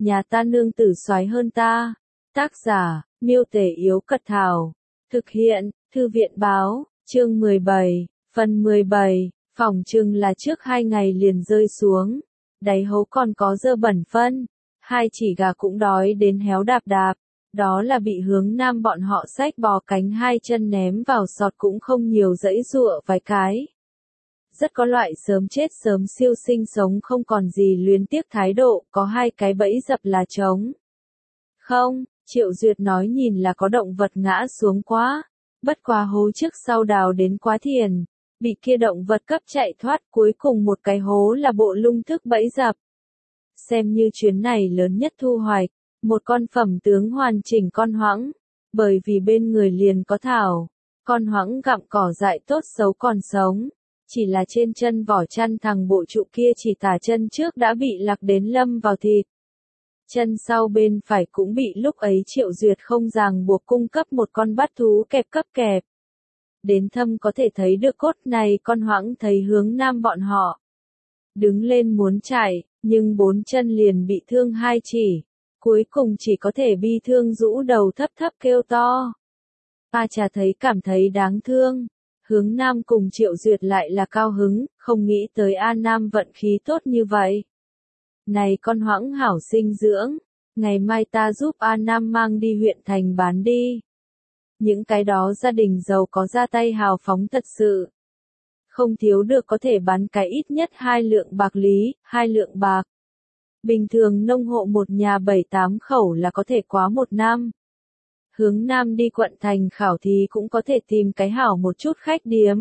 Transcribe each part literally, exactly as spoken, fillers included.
nhà ta nương tử soái hơn ta. Tác giả, Miêu Tể Yếu Cật Thảo. Thực hiện, Thư viện Báo, chương mười bảy, phần mười bảy, phỏng chừng là trước hai ngày liền rơi xuống. Đáy hố còn có dơ bẩn phân. Hai chỉ gà cũng đói đến héo đạp đạp. Đó là bị Hướng Nam bọn họ xách bò cánh hai chân ném vào sọt cũng không nhiều dãy dụa vài cái. Rất có loại sớm chết sớm siêu sinh sống không còn gì luyến tiếc thái độ, có hai cái bẫy dập là trống. Không, Triệu Duyệt nói nhìn là có động vật ngã xuống quá. Bất quá hố trước sau đào đến quá thiền, bị kia động vật cấp chạy thoát, cuối cùng một cái hố là bộ lung thức bẫy dập. Xem như chuyến này lớn nhất thu hoạch, một con phẩm tướng hoàn chỉnh con hoãng, bởi vì bên người liền có thảo, con hoãng gặm cỏ dại tốt xấu còn sống, chỉ là trên chân vỏ chăn thằng bộ trụ kia chỉ tả chân trước đã bị lạc đến lâm vào thịt. Chân sau bên phải cũng bị lúc ấy Triệu Duyệt không ràng buộc cung cấp một con bắt thú kẹp cấp kẹp. Đến thâm có thể thấy được cốt này con hoãng thấy Hướng Nam bọn họ. Đứng lên muốn chạy, nhưng bốn chân liền bị thương hai chỉ. Cuối cùng chỉ có thể bi thương rũ đầu thấp thấp kêu to. A Trà thấy cảm thấy đáng thương. Hướng Nam cùng Triệu Duyệt lại là cao hứng, không nghĩ tới A Nam vận khí tốt như vậy. Này con hoãng hảo sinh dưỡng, ngày mai ta giúp A Nam mang đi huyện thành bán đi. Những cái đó gia đình giàu có ra tay hào phóng thật sự. Không thiếu được có thể bán cái ít nhất hai lượng bạc lý, hai lượng bạc. Bình thường nông hộ một nhà bảy tám khẩu là có thể quá một năm. Hướng Nam đi quận thành khảo thí cũng có thể tìm cái hảo một chút khách điếm.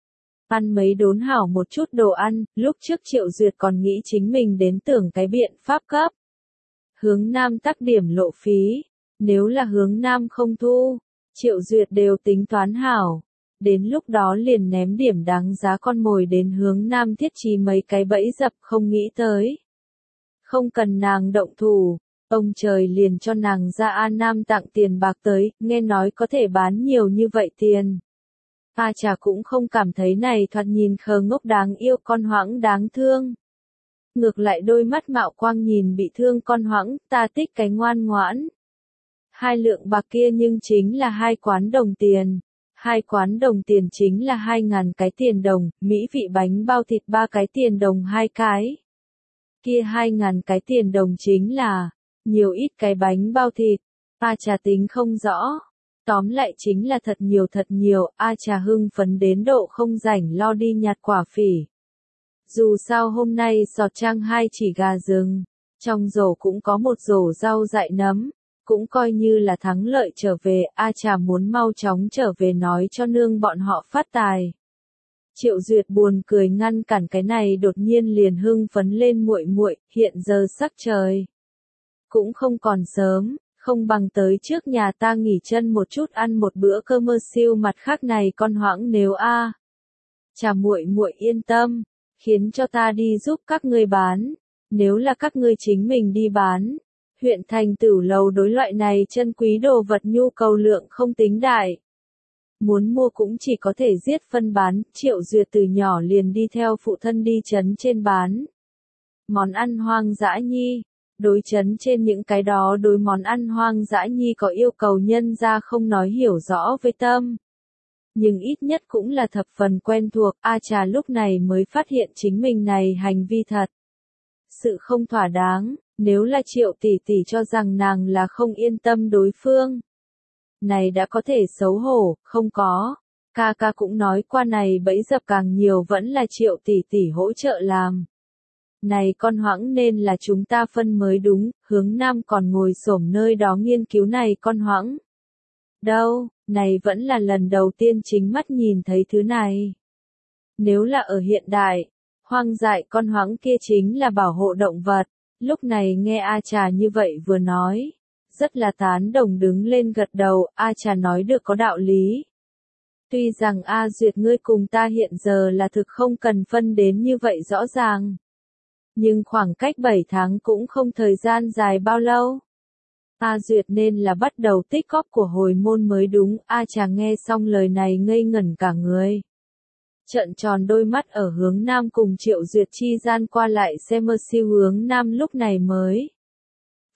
Ăn mấy đốn hảo một chút đồ ăn, lúc trước Triệu Duyệt còn nghĩ chính mình đến tưởng cái biện pháp cấp. Hướng Nam tắc điểm lộ phí, nếu là Hướng Nam không thu, Triệu Duyệt đều tính toán hảo. Đến lúc đó liền ném điểm đáng giá con mồi đến Hướng Nam thiết trí mấy cái bẫy dập không nghĩ tới. Không cần nàng động thủ, ông trời liền cho nàng ra A Nam tặng tiền bạc tới, nghe nói có thể bán nhiều như vậy tiền. A Trà cũng không cảm thấy này thoạt nhìn khờ ngốc đáng yêu con hoãng đáng thương. Ngược lại đôi mắt mạo quang nhìn bị thương con hoãng, ta tích cái ngoan ngoãn. Hai lượng bạc kia nhưng chính là hai quán đồng tiền. Hai quán đồng tiền chính là hai ngàn cái tiền đồng, mỹ vị bánh bao thịt ba cái tiền đồng hai cái. Kia hai ngàn cái tiền đồng chính là, nhiều ít cái bánh bao thịt, A Trà tính không rõ. Tóm lại chính là thật nhiều thật nhiều, A Trà hưng phấn đến độ không rảnh lo đi nhặt quả phỉ. Dù sao hôm nay sọt trang hai chỉ gà rừng, trong rổ cũng có một rổ rau dại nấm, cũng coi như là thắng lợi trở về, A Trà muốn mau chóng trở về nói cho nương bọn họ phát tài. Triệu Duyệt buồn cười ngăn cản cái này đột nhiên liền hưng phấn lên muội muội, hiện giờ sắc trời cũng không còn sớm, không bằng tới trước nhà ta nghỉ chân một chút ăn một bữa cơm mơ siêu mặt khác này con hoãng nếu a. Trà muội muội yên tâm, khiến cho ta đi giúp các ngươi bán, nếu là các ngươi chính mình đi bán, huyện thành Tửu Lầu đối loại này chân quý đồ vật nhu cầu lượng không tính đại. Muốn mua cũng chỉ có thể giết phân bán, Triệu Duyệt từ nhỏ liền đi theo phụ thân đi trấn trên bán. Món ăn hoang dã nhi, đối trấn trên những cái đó đối món ăn hoang dã nhi có yêu cầu nhân ra không nói hiểu rõ với tâm. Nhưng ít nhất cũng là thập phần quen thuộc, A Trà lúc này mới phát hiện chính mình này hành vi thật. Sự không thỏa đáng, nếu là Triệu tỷ tỷ cho rằng nàng là không yên tâm đối phương. Này đã có thể xấu hổ, không có. Ca ca cũng nói qua này bẫy dập càng nhiều vẫn là Triệu tỷ tỷ hỗ trợ làm. Này con hoãng nên là chúng ta phân mới đúng, Hướng Nam còn ngồi xổm nơi đó nghiên cứu này con hoãng. Đâu, này vẫn là lần đầu tiên chính mắt nhìn thấy thứ này. Nếu là ở hiện đại, hoang dại con hoãng kia chính là bảo hộ động vật. Lúc này nghe A Trà như vậy vừa nói, rất là tán đồng đứng lên gật đầu, A Trà nói được có đạo lý. Tuy rằng A Duyệt ngươi cùng ta hiện giờ là thực không cần phân đến như vậy rõ ràng. Nhưng khoảng cách bảy tháng cũng không thời gian dài bao lâu. A Duyệt nên là bắt đầu tích góp của hồi môn mới đúng, A Trà nghe xong lời này ngây ngẩn cả người. Trợn tròn đôi mắt ở Hướng Nam cùng Triệu Duyệt chi gian qua lại xem mơ siêu Hướng Nam lúc này mới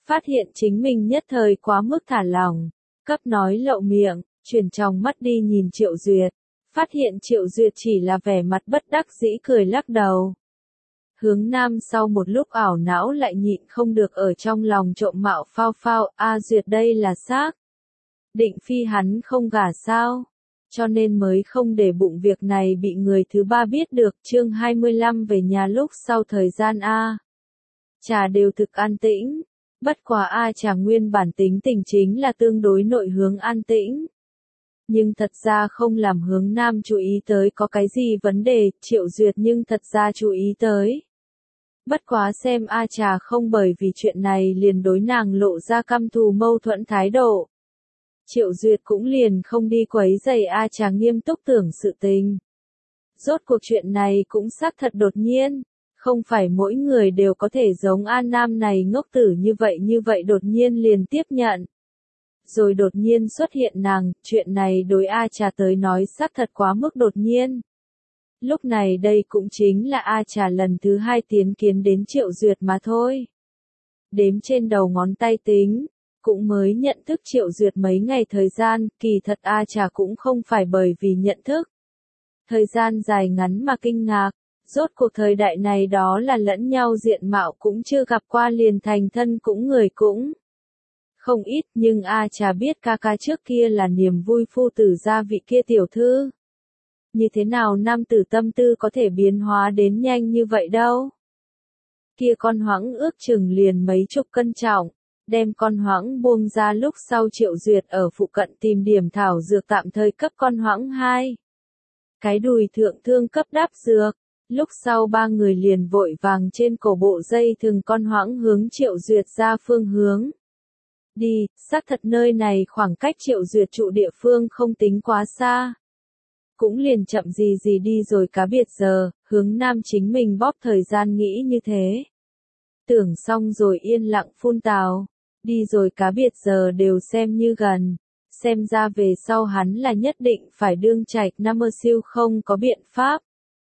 Phát hiện chính mình nhất thời quá mức thả lỏng, cấp nói lậu miệng, chuyển trong mắt đi nhìn Triệu Duyệt. Phát hiện Triệu Duyệt chỉ là vẻ mặt bất đắc dĩ cười lắc đầu. Hướng Nam sau một lúc ảo não lại nhịn không được ở trong lòng trộm mạo phao phao, a Duyệt đây là xác. Định phi hắn không gả sao, cho nên mới không để bụng việc này bị người thứ ba biết được. Chương hai mươi lăm về nhà lúc sau thời gian A. Trà đều thực an tĩnh, bất quá A Trà nguyên bản tính tình chính là tương đối nội hướng an tĩnh. Nhưng thật ra không làm Hướng Nam chú ý tới có cái gì vấn đề, Triệu Duyệt nhưng thật ra chú ý tới. Bất quá xem A Trà không bởi vì chuyện này liền đối nàng lộ ra căm thù mâu thuẫn thái độ. Triệu Duyệt cũng liền không đi quấy rầy A Trà nghiêm túc tưởng sự tình. Rốt cuộc chuyện này cũng xác thật đột nhiên, không phải mỗi người đều có thể giống An Nam này ngốc tử như vậy như vậy đột nhiên liền tiếp nhận. Rồi đột nhiên xuất hiện nàng, chuyện này đối A Trà tới nói xác thật quá mức đột nhiên. Lúc này đây cũng chính là A Trà lần thứ hai tiến kiến đến Triệu Duyệt mà thôi. Đếm trên đầu ngón tay tính, cũng mới nhận thức Triệu Duyệt mấy ngày thời gian, kỳ thật A Trà cũng không phải bởi vì nhận thức. Thời gian dài ngắn mà kinh ngạc, rốt cuộc thời đại này đó là lẫn nhau diện mạo cũng chưa gặp qua liền thành thân cũng người cũng không ít, nhưng A Trà biết ca ca trước kia là niềm vui phu tử gia vị kia tiểu thư. Như thế nào nam tử tâm tư có thể biến hóa đến nhanh như vậy đâu? Kia con hoãng ước chừng liền mấy chục cân trọng, đem con hoãng buông ra lúc sau Triệu Duyệt ở phụ cận tìm điểm thảo dược tạm thời cấp con hoãng hai. Cái đùi thượng thương cấp đáp dược, lúc sau ba người liền vội vàng trên cổ bộ dây thừng con hoãng hướng Triệu Duyệt ra phương hướng. Đi, xác thật nơi này khoảng cách Triệu Duyệt trụ địa phương không tính quá xa. Cũng liền chậm gì gì đi rồi cá biệt giờ, Hướng Nam chính mình bóp thời gian nghĩ như thế. Tưởng xong rồi yên lặng phun tào, đi rồi cá biệt giờ đều xem như gần, xem ra về sau hắn là nhất định phải đương trạch năm mơ siêu không có biện pháp.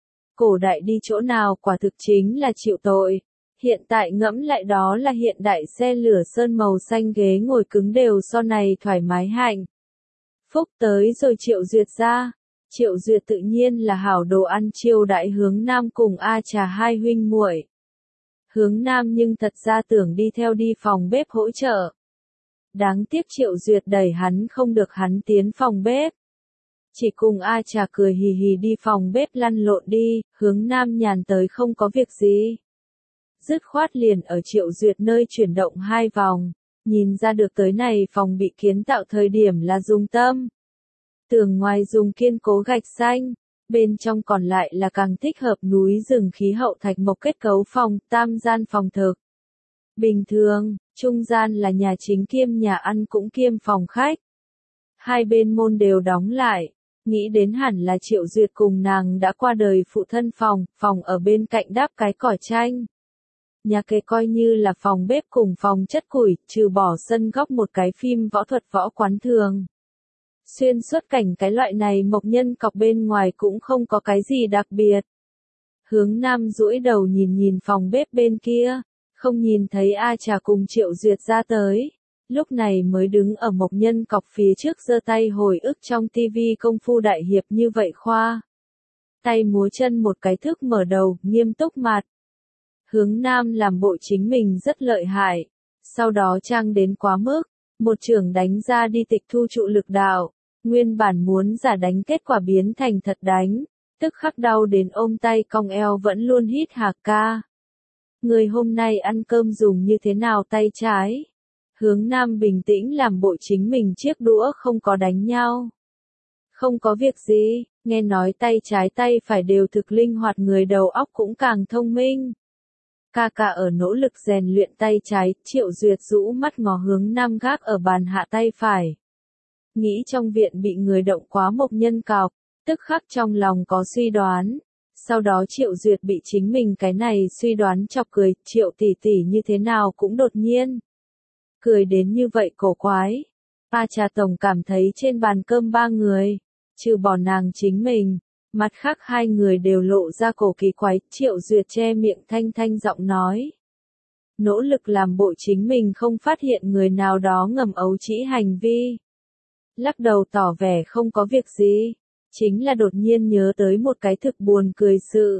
Cổ đại đi chỗ nào quả thực chính là chịu tội, hiện tại ngẫm lại đó là hiện đại xe lửa sơn màu xanh ghế ngồi cứng đều so này thoải mái hạnh. Phúc tới rồi Triệu Duyệt ra. Triệu Duyệt tự nhiên là hảo đồ ăn chiêu đãi Hướng Nam cùng A Trà hai huynh muội. Hướng Nam nhưng thật ra tưởng đi theo đi phòng bếp hỗ trợ. Đáng tiếc Triệu Duyệt đẩy hắn không được hắn tiến phòng bếp. Chỉ cùng A Trà cười hì hì đi phòng bếp lăn lộn đi, Hướng Nam nhàn tới không có việc gì. Dứt khoát liền ở Triệu Duyệt nơi chuyển động hai vòng, nhìn ra được tới này phòng bị kiến tạo thời điểm là dùng tâm. Tường ngoài dùng kiên cố gạch xanh, bên trong còn lại là càng thích hợp núi rừng khí hậu thạch mộc kết cấu phòng, tam gian phòng thực. Bình thường, trung gian là nhà chính kiêm nhà ăn cũng kiêm phòng khách. Hai bên môn đều đóng lại, nghĩ đến hẳn là Triệu Duyệt cùng nàng đã qua đời phụ thân phòng, phòng ở bên cạnh đáp cái cỏ tranh. Nhà kề coi như là phòng bếp cùng phòng chất củi, trừ bỏ sân góc một cái phim võ thuật võ quán thường. Xuyên suốt cảnh cái loại này mộc nhân cọc bên ngoài cũng không có cái gì đặc biệt. Hướng Nam duỗi đầu nhìn nhìn phòng bếp bên kia, không nhìn thấy A Trà cùng Triệu Duyệt ra tới. Lúc này mới đứng ở mộc nhân cọc phía trước giơ tay hồi ức trong tivi công phu đại hiệp như vậy khoa. Tay múa chân một cái thức mở đầu, nghiêm túc mặt. Hướng Nam làm bộ chính mình rất lợi hại, sau đó trang đến quá mức, một trường đánh ra đi tịch thu trụ lực đạo. Nguyên bản muốn giả đánh kết quả biến thành thật đánh, tức khắc đau đến ôm tay cong eo vẫn luôn hít hà ca. Người hôm nay ăn cơm dùng như thế nào tay trái? Hướng Nam bình tĩnh làm bộ chính mình chiếc đũa không có đánh nhau. Không có việc gì, nghe nói tay trái tay phải đều thực linh hoạt người đầu óc cũng càng thông minh. Ca ca ở nỗ lực rèn luyện tay trái, Triệu Duyệt rũ mắt ngó Hướng Nam gác ở bàn hạ tay phải. Nghĩ trong viện bị người động quá mộc nhân cọc, tức khắc trong lòng có suy đoán. Sau đó Triệu Duyệt bị chính mình cái này suy đoán chọc cười, Triệu tỷ tỷ như thế nào cũng đột nhiên. Cười đến như vậy cổ quái. A Trà tổng cảm thấy trên bàn cơm ba người, trừ bỏ nàng chính mình, mặt khác hai người đều lộ ra cổ kỳ quái, Triệu Duyệt che miệng thanh thanh giọng nói. nỗ lực làm bộ chính mình không phát hiện người nào đó ngầm ấu trĩ hành vi. Lắc đầu tỏ vẻ không có việc gì, chính là đột nhiên nhớ tới một cái thực buồn cười sự.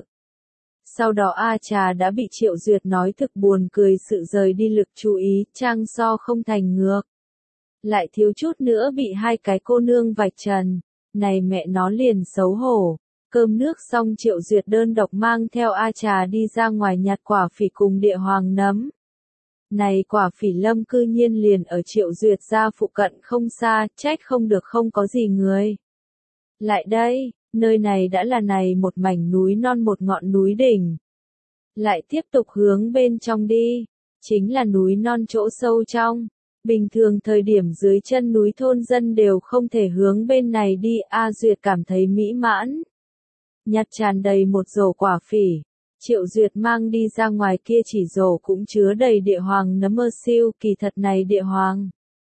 Sau đó A Trà đã bị Triệu Duyệt nói thực buồn cười sự rời đi lực chú ý, trang so không thành ngược. Lại thiếu chút nữa bị hai cái cô nương vạch trần, này mẹ nó liền xấu hổ. Cơm nước xong Triệu Duyệt đơn độc mang theo A Trà đi ra ngoài nhặt quả phỉ cùng địa hoàng nấm. Này quả phỉ lâm cư nhiên liền ở Triệu Duyệt ra phụ cận không xa, trách không được không có gì người. Lại đây, nơi này đã là này một mảnh núi non một ngọn núi đỉnh. Lại tiếp tục hướng bên trong đi, chính là núi non chỗ sâu trong. Bình thường thời điểm dưới chân núi thôn dân đều không thể hướng bên này đi, A Duyệt cảm thấy mỹ mãn. Nhặt tràn đầy một rổ quả phỉ, Triệu Duyệt mang đi ra ngoài kia chỉ rổ cũng chứa đầy địa hoàng nấm mơ siêu, kỳ thật này địa hoàng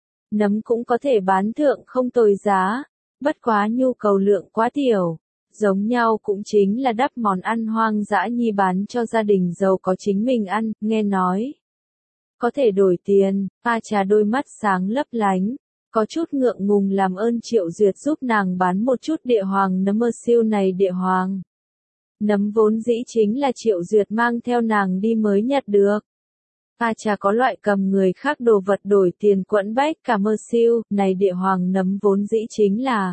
nấm cũng có thể bán thượng không tồi giá, bất quá nhu cầu lượng quá tiểu, giống nhau cũng chính là đắp món ăn hoang dã nhi bán cho gia đình giàu có chính mình ăn, nghe nói có thể đổi tiền. A Trà đôi mắt sáng lấp lánh, có chút ngượng ngùng làm ơn Triệu Duyệt giúp nàng bán một chút địa hoàng nấm mơ siêu này. Địa hoàng nấm vốn dĩ chính là Triệu Duyệt mang theo nàng đi mới nhặt được. A Trà có loại cầm người khác đồ vật đổi tiền quẫn bách cả mơ siêu, này địa hoàng nấm vốn dĩ chính là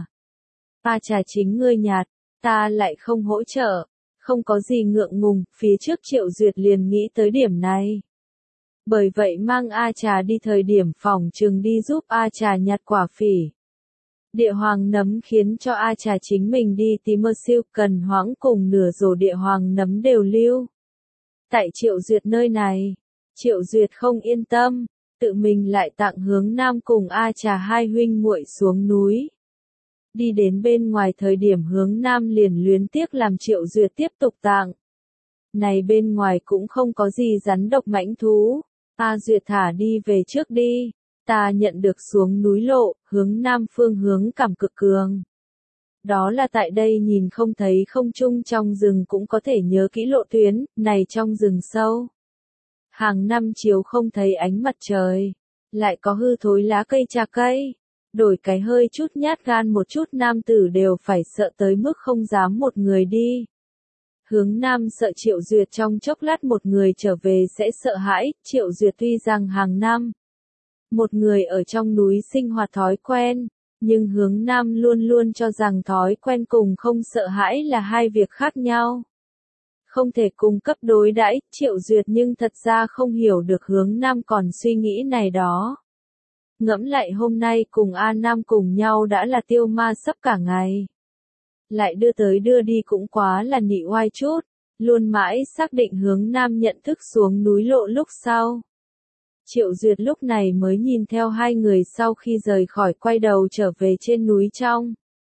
A Trà chính ngươi nhặt, ta lại không hỗ trợ, không có gì ngượng ngùng, phía trước Triệu Duyệt liền nghĩ tới điểm này. Bởi vậy mang A Trà đi thời điểm phòng trừng đi giúp A Trà nhặt quả phỉ. Địa hoàng nấm khiến cho A Trà chính mình đi tìm mơ siêu, cần hoãng cùng nửa rổ địa hoàng nấm đều lưu. Tại Triệu Duyệt nơi này, Triệu Duyệt không yên tâm, tự mình lại tặng Hướng Nam cùng A Trà hai huynh muội xuống núi. Đi đến bên ngoài thời điểm Hướng Nam liền luyến tiếc làm Triệu Duyệt tiếp tục tặng. Này bên ngoài cũng không có gì rắn độc mãnh thú. A Duyệt thả đi về trước đi, ta nhận được xuống núi lộ, hướng nam phương hướng cảm cực cường. Đó là tại đây nhìn không thấy không trung trong rừng cũng có thể nhớ kỹ lộ tuyến, này trong rừng sâu. Hàng năm chiều không thấy ánh mặt trời, lại có hư thối lá cây trà cây, đổi cái hơi chút nhát gan một chút nam tử đều phải sợ tới mức không dám một người đi. Hướng Nam sợ Triệu Duyệt trong chốc lát một người trở về sẽ sợ hãi, Triệu Duyệt tuy rằng hàng năm một người ở trong núi sinh hoạt thói quen, nhưng Hướng Nam luôn luôn cho rằng thói quen cùng không sợ hãi là hai việc khác nhau. Không thể cung cấp đối đãi, Triệu Duyệt nhưng thật ra không hiểu được Hướng Nam còn suy nghĩ này đó. Ngẫm lại hôm nay cùng A Nam cùng nhau đã là tiêu ma sắp cả ngày. Lại đưa tới đưa đi cũng quá là nị oai chút, luôn mãi xác định Hướng Nam nhận thức xuống núi lộ lúc sau. Triệu Duyệt lúc này mới nhìn theo hai người sau khi rời khỏi quay đầu trở về trên núi trong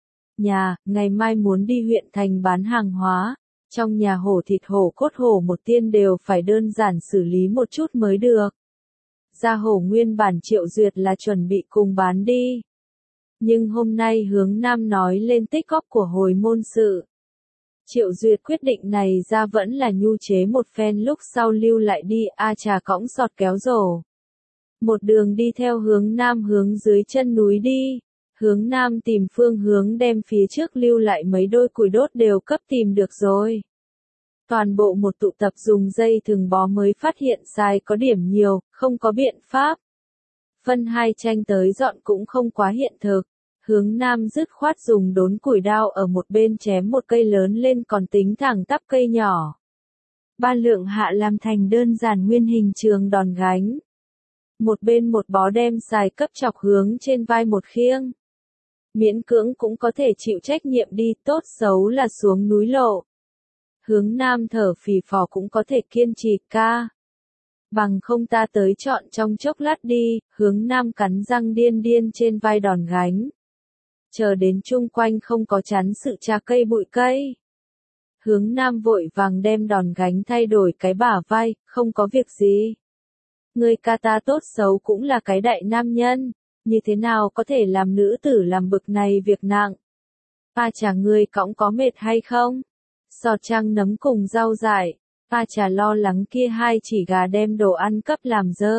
nhà, ngày mai muốn đi huyện thành bán hàng hóa, trong nhà hổ thịt hổ cốt hổ một tiên đều phải đơn giản xử lý một chút mới được. Da hổ nguyên bản Triệu Duyệt là chuẩn bị cùng bán đi. Nhưng hôm nay Hướng Nam nói lên tích góp của hồi môn sự. Triệu Duyệt quyết định này ra vẫn là nhu chế một phen lúc sau lưu lại đi, A Trà cõng sọt kéo rổ. Một đường đi theo Hướng Nam hướng dưới chân núi đi. Hướng Nam tìm phương hướng đem phía trước lưu lại mấy đôi củi đốt đều cấp tìm được rồi. Toàn bộ một tụ tập dùng dây thừng bó mới phát hiện sai có điểm nhiều, không có biện pháp. Phân hai tranh tới dọn cũng không quá hiện thực. Hướng Nam dứt khoát dùng đốn củi đao ở một bên chém một cây lớn lên còn tính thẳng tắp cây nhỏ. Ba lượng hạ làm thành đơn giản nguyên hình trường đòn gánh. Một bên một bó đem xài cấp chọc hướng trên vai một khiêng. Miễn cưỡng cũng có thể chịu trách nhiệm đi, tốt xấu là xuống núi lộ. Hướng Nam thở phì phò cũng có thể kiên trì ca. Bằng không ta tới chọn trong chốc lát đi, Hướng Nam cắn răng điên điên trên vai đòn gánh. Chờ đến chung quanh không có chắn sự trà cây bụi cây. Hướng Nam vội vàng đem đòn gánh thay đổi cái bả vai, không có việc gì. Người ca ta tốt xấu cũng là cái đại nam nhân, như thế nào có thể làm nữ tử làm bực này việc nặng. A Trà ngươi cõng có mệt hay không? Sọt trăng nấm cùng rau dại, A Trà lo lắng kia hai chỉ gà đem đồ ăn cấp làm dơ.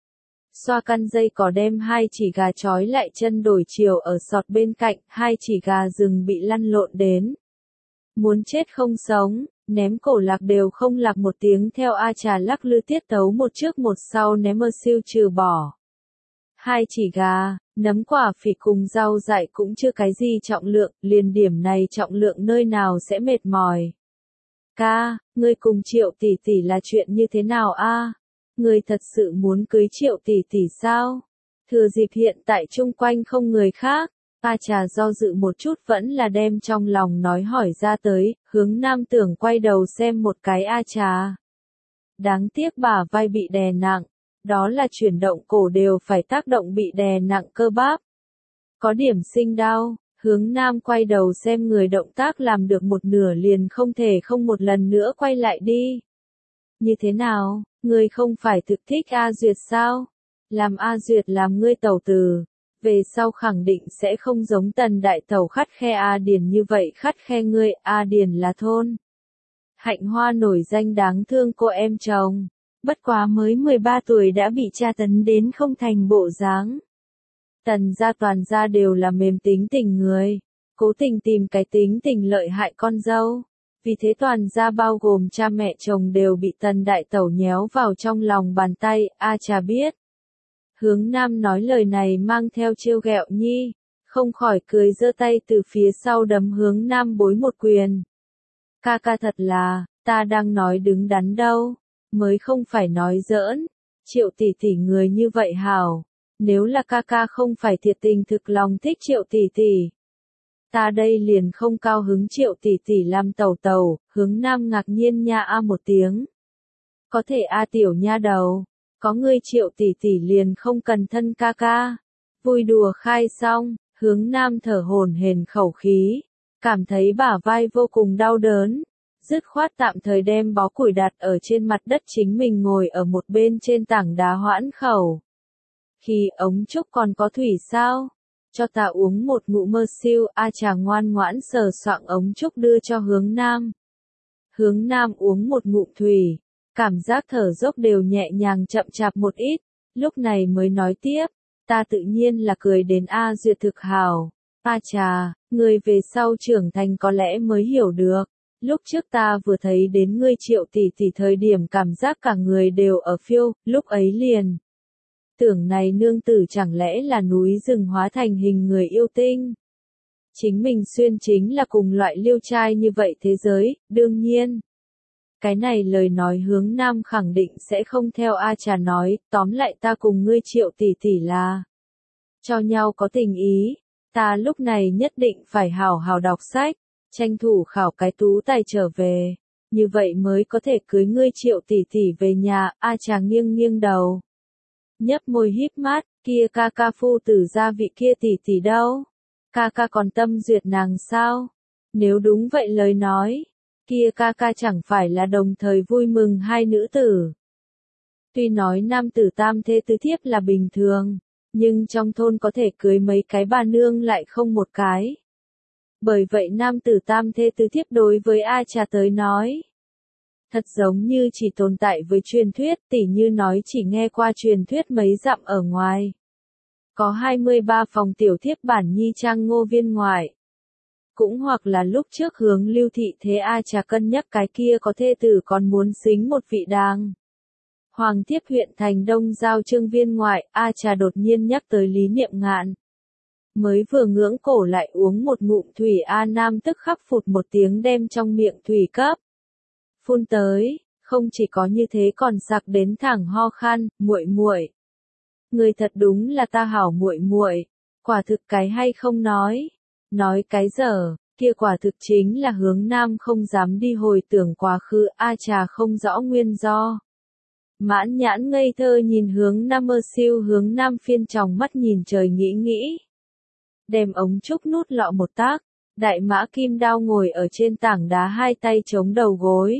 Xoa căn dây cỏ đem hai chỉ gà trói lại chân đổi chiều ở sọt bên cạnh, hai chỉ gà rừng bị lăn lộn đến. Muốn chết không sống, ném cổ lạc đều không lạc một tiếng theo A Trà lắc lư tiết tấu một trước một sau ném mơ siêu trừ bỏ. Hai chỉ gà, nấm quả phỉ cùng rau dại cũng chưa cái gì trọng lượng, liền điểm này trọng lượng nơi nào sẽ mệt mỏi. Ca, ngươi cùng Triệu tỷ tỷ là chuyện như thế nào a? Ngươi thật sự muốn cưới Triệu tỷ tỷ sao? Thừa dịp hiện tại chung quanh không người khác, A Trà do dự một chút vẫn là đem trong lòng nói hỏi ra tới, hướng Nam tưởng quay đầu xem một cái A Trà. Đáng tiếc bả vai bị đè nặng, đó là chuyển động cổ đều phải tác động bị đè nặng cơ bắp. Có điểm sinh đau, hướng Nam quay đầu xem người động tác làm được một nửa liền không thể không một lần nữa quay lại đi. Như thế nào, ngươi không phải thực thích A Duyệt sao? Làm A Duyệt làm ngươi tẩu tử, về sau khẳng định sẽ không giống Tần đại tẩu khắt khe A Điền như vậy khắt khe ngươi, A Điền là thôn. Hạnh Hoa nổi danh đáng thương cô em chồng, bất quá mới mười ba tuổi đã bị tra tấn đến không thành bộ dáng. Tần gia toàn gia đều là mềm tính tình người, cố tình tìm cái tính tình lợi hại con dâu. Vì thế toàn gia bao gồm cha mẹ chồng đều bị Tần đại tẩu nhéo vào trong lòng bàn tay, A Trà biết. Hướng Nam nói lời này mang theo trêu ghẹo nhi, không khỏi cười giơ tay từ phía sau đấm Hướng Nam bối một quyền. Ca ca thật là, ta đang nói đứng đắn đâu, mới không phải nói giỡn, Triệu tỷ tỷ người như vậy hảo, nếu là ca ca không phải thiệt tình thực lòng thích Triệu tỷ tỷ. Ta đây liền không cao hứng Triệu tỷ tỷ làm tẩu tẩu, Hướng Nam ngạc nhiên nha a một tiếng. Có thể a tiểu nha đầu, có ngươi Triệu tỷ tỷ liền không cần thân ca ca. Vui đùa khai xong, Hướng Nam thở hổn hển khẩu khí, cảm thấy bả vai vô cùng đau đớn, dứt khoát tạm thời đem bó củi đặt ở trên mặt đất chính mình ngồi ở một bên trên tảng đá hoãn khẩu. Khi ống trúc còn có thủy sao? Cho ta uống một ngụm mơ siêu, A Trà ngoan ngoãn sờ soạng ống trúc đưa cho Hướng Nam. Hướng Nam uống một ngụm thủy, cảm giác thở dốc đều nhẹ nhàng chậm chạp một ít, lúc này mới nói tiếp, ta tự nhiên là cười đến A Duyệt thực hào. A Trà, người về sau trưởng thành có lẽ mới hiểu được, lúc trước ta vừa thấy đến ngươi Triệu tỷ tỷ thời điểm cảm giác cả người đều ở phiêu, lúc ấy liền. Tưởng này nương tử chẳng lẽ là núi rừng hóa thành hình người yêu tinh. Chính mình xuyên chính là cùng loại liêu trai như vậy thế giới, đương nhiên. Cái này lời nói Hướng Nam khẳng định sẽ không theo A Trà nói, tóm lại ta cùng ngươi Triệu tỷ tỷ là cho nhau có tình ý, ta lúc này nhất định phải hào hào đọc sách, tranh thủ khảo cái tú tài trở về, như vậy mới có thể cưới ngươi Triệu tỷ tỷ về nhà. A Trà nghiêng nghiêng đầu, nhấp môi híp mắt, kia ca ca phu tử gia vị kia tỷ tỷ đâu? Ca ca còn tâm duyệt nàng sao? Nếu đúng vậy lời nói, kia ca ca chẳng phải là đồng thời vui mừng hai nữ tử. Tuy nói nam tử tam thê tứ thiếp là bình thường, nhưng trong thôn có thể cưới mấy cái bà nương lại không một cái. Bởi vậy nam tử tam thê tứ thiếp đối với A Trà tới nói, thật giống như chỉ tồn tại với truyền thuyết, tỉ như nói chỉ nghe qua truyền thuyết mấy dặm ở ngoài. Có hai mươi ba phòng tiểu thiếp bản nhi trang ngô viên ngoại. Cũng hoặc là lúc trước Hướng Lưu thị thế A Trà cân nhắc cái kia có thê tử còn muốn xính một vị đàng hoàng thiếp huyện thành Đông Giao Trương viên ngoại, A Trà đột nhiên nhắc tới Lý Niệm Ngạn. Mới vừa ngưỡng cổ lại uống một ngụm thủy, A Nam tức khắc phụt một tiếng đem trong miệng thủy cấp phun tới, không chỉ có như thế còn sặc đến thẳng ho khan, muội muội. Người thật đúng là ta hảo muội muội, quả thực cái hay không nói, nói cái dở, kia quả thực chính là Hướng Nam không dám đi hồi tưởng quá khứ. A Trà không rõ nguyên do. Mãn nhãn ngây thơ nhìn Hướng Nam mơ siêu, Hướng Nam phiên tròng mắt nhìn trời nghĩ nghĩ. Đem ống trúc nút lọ một tác, đại mã kim đao ngồi ở trên tảng đá hai tay chống đầu gối.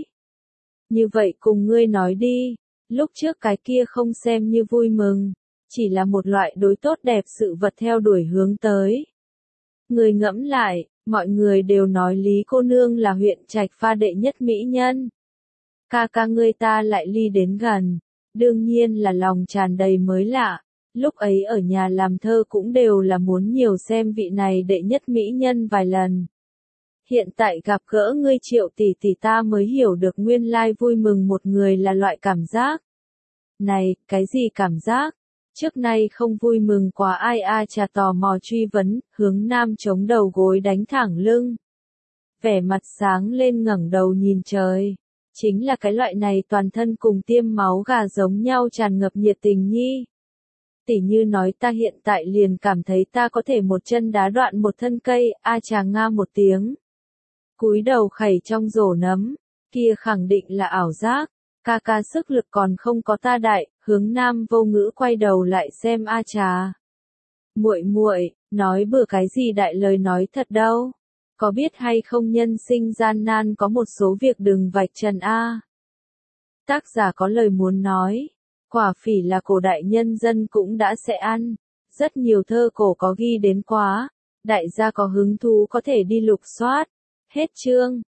Như vậy cùng ngươi nói đi, lúc trước cái kia không xem như vui mừng, chỉ là một loại đối tốt đẹp sự vật theo đuổi hướng tới. Người ngẫm lại, mọi người đều nói Lý cô nương là huyện Trạch Pha đệ nhất mỹ nhân. Ca ca ngươi ta lại ly đến gần, đương nhiên là lòng tràn đầy mới lạ. Lúc ấy ở nhà làm thơ cũng đều là muốn nhiều xem vị này đệ nhất mỹ nhân vài lần. Hiện tại gặp gỡ ngươi Triệu tỷ tỷ ta mới hiểu được nguyên lai vui mừng một người là loại cảm giác. Này, cái gì cảm giác? Trước nay không vui mừng quá ai a trà tò mò truy vấn, hướng Nam chống đầu gối đánh thẳng lưng. Vẻ mặt sáng lên ngẩng đầu nhìn trời. Chính là cái loại này toàn thân cùng tiêm máu gà giống nhau tràn ngập nhiệt tình nhi. Tỉ như nói ta hiện tại liền cảm thấy ta có thể một chân đá đoạn một thân cây, a trà nga một tiếng. Cúi đầu khẩy trong rổ nấm, kia khẳng định là ảo giác, ca ca sức lực còn không có ta đại, hướng Nam vô ngữ quay đầu lại xem a trà. Muội muội, nói bừa cái gì đại lời nói thật đâu, có biết hay không nhân sinh gian nan có một số việc đừng vạch trần a. Tác giả có lời muốn nói, quả phỉ là cổ đại nhân dân cũng đã sẽ ăn, rất nhiều thơ cổ có ghi đến quá, đại gia có hứng thú có thể đi lục soát. Hết chương.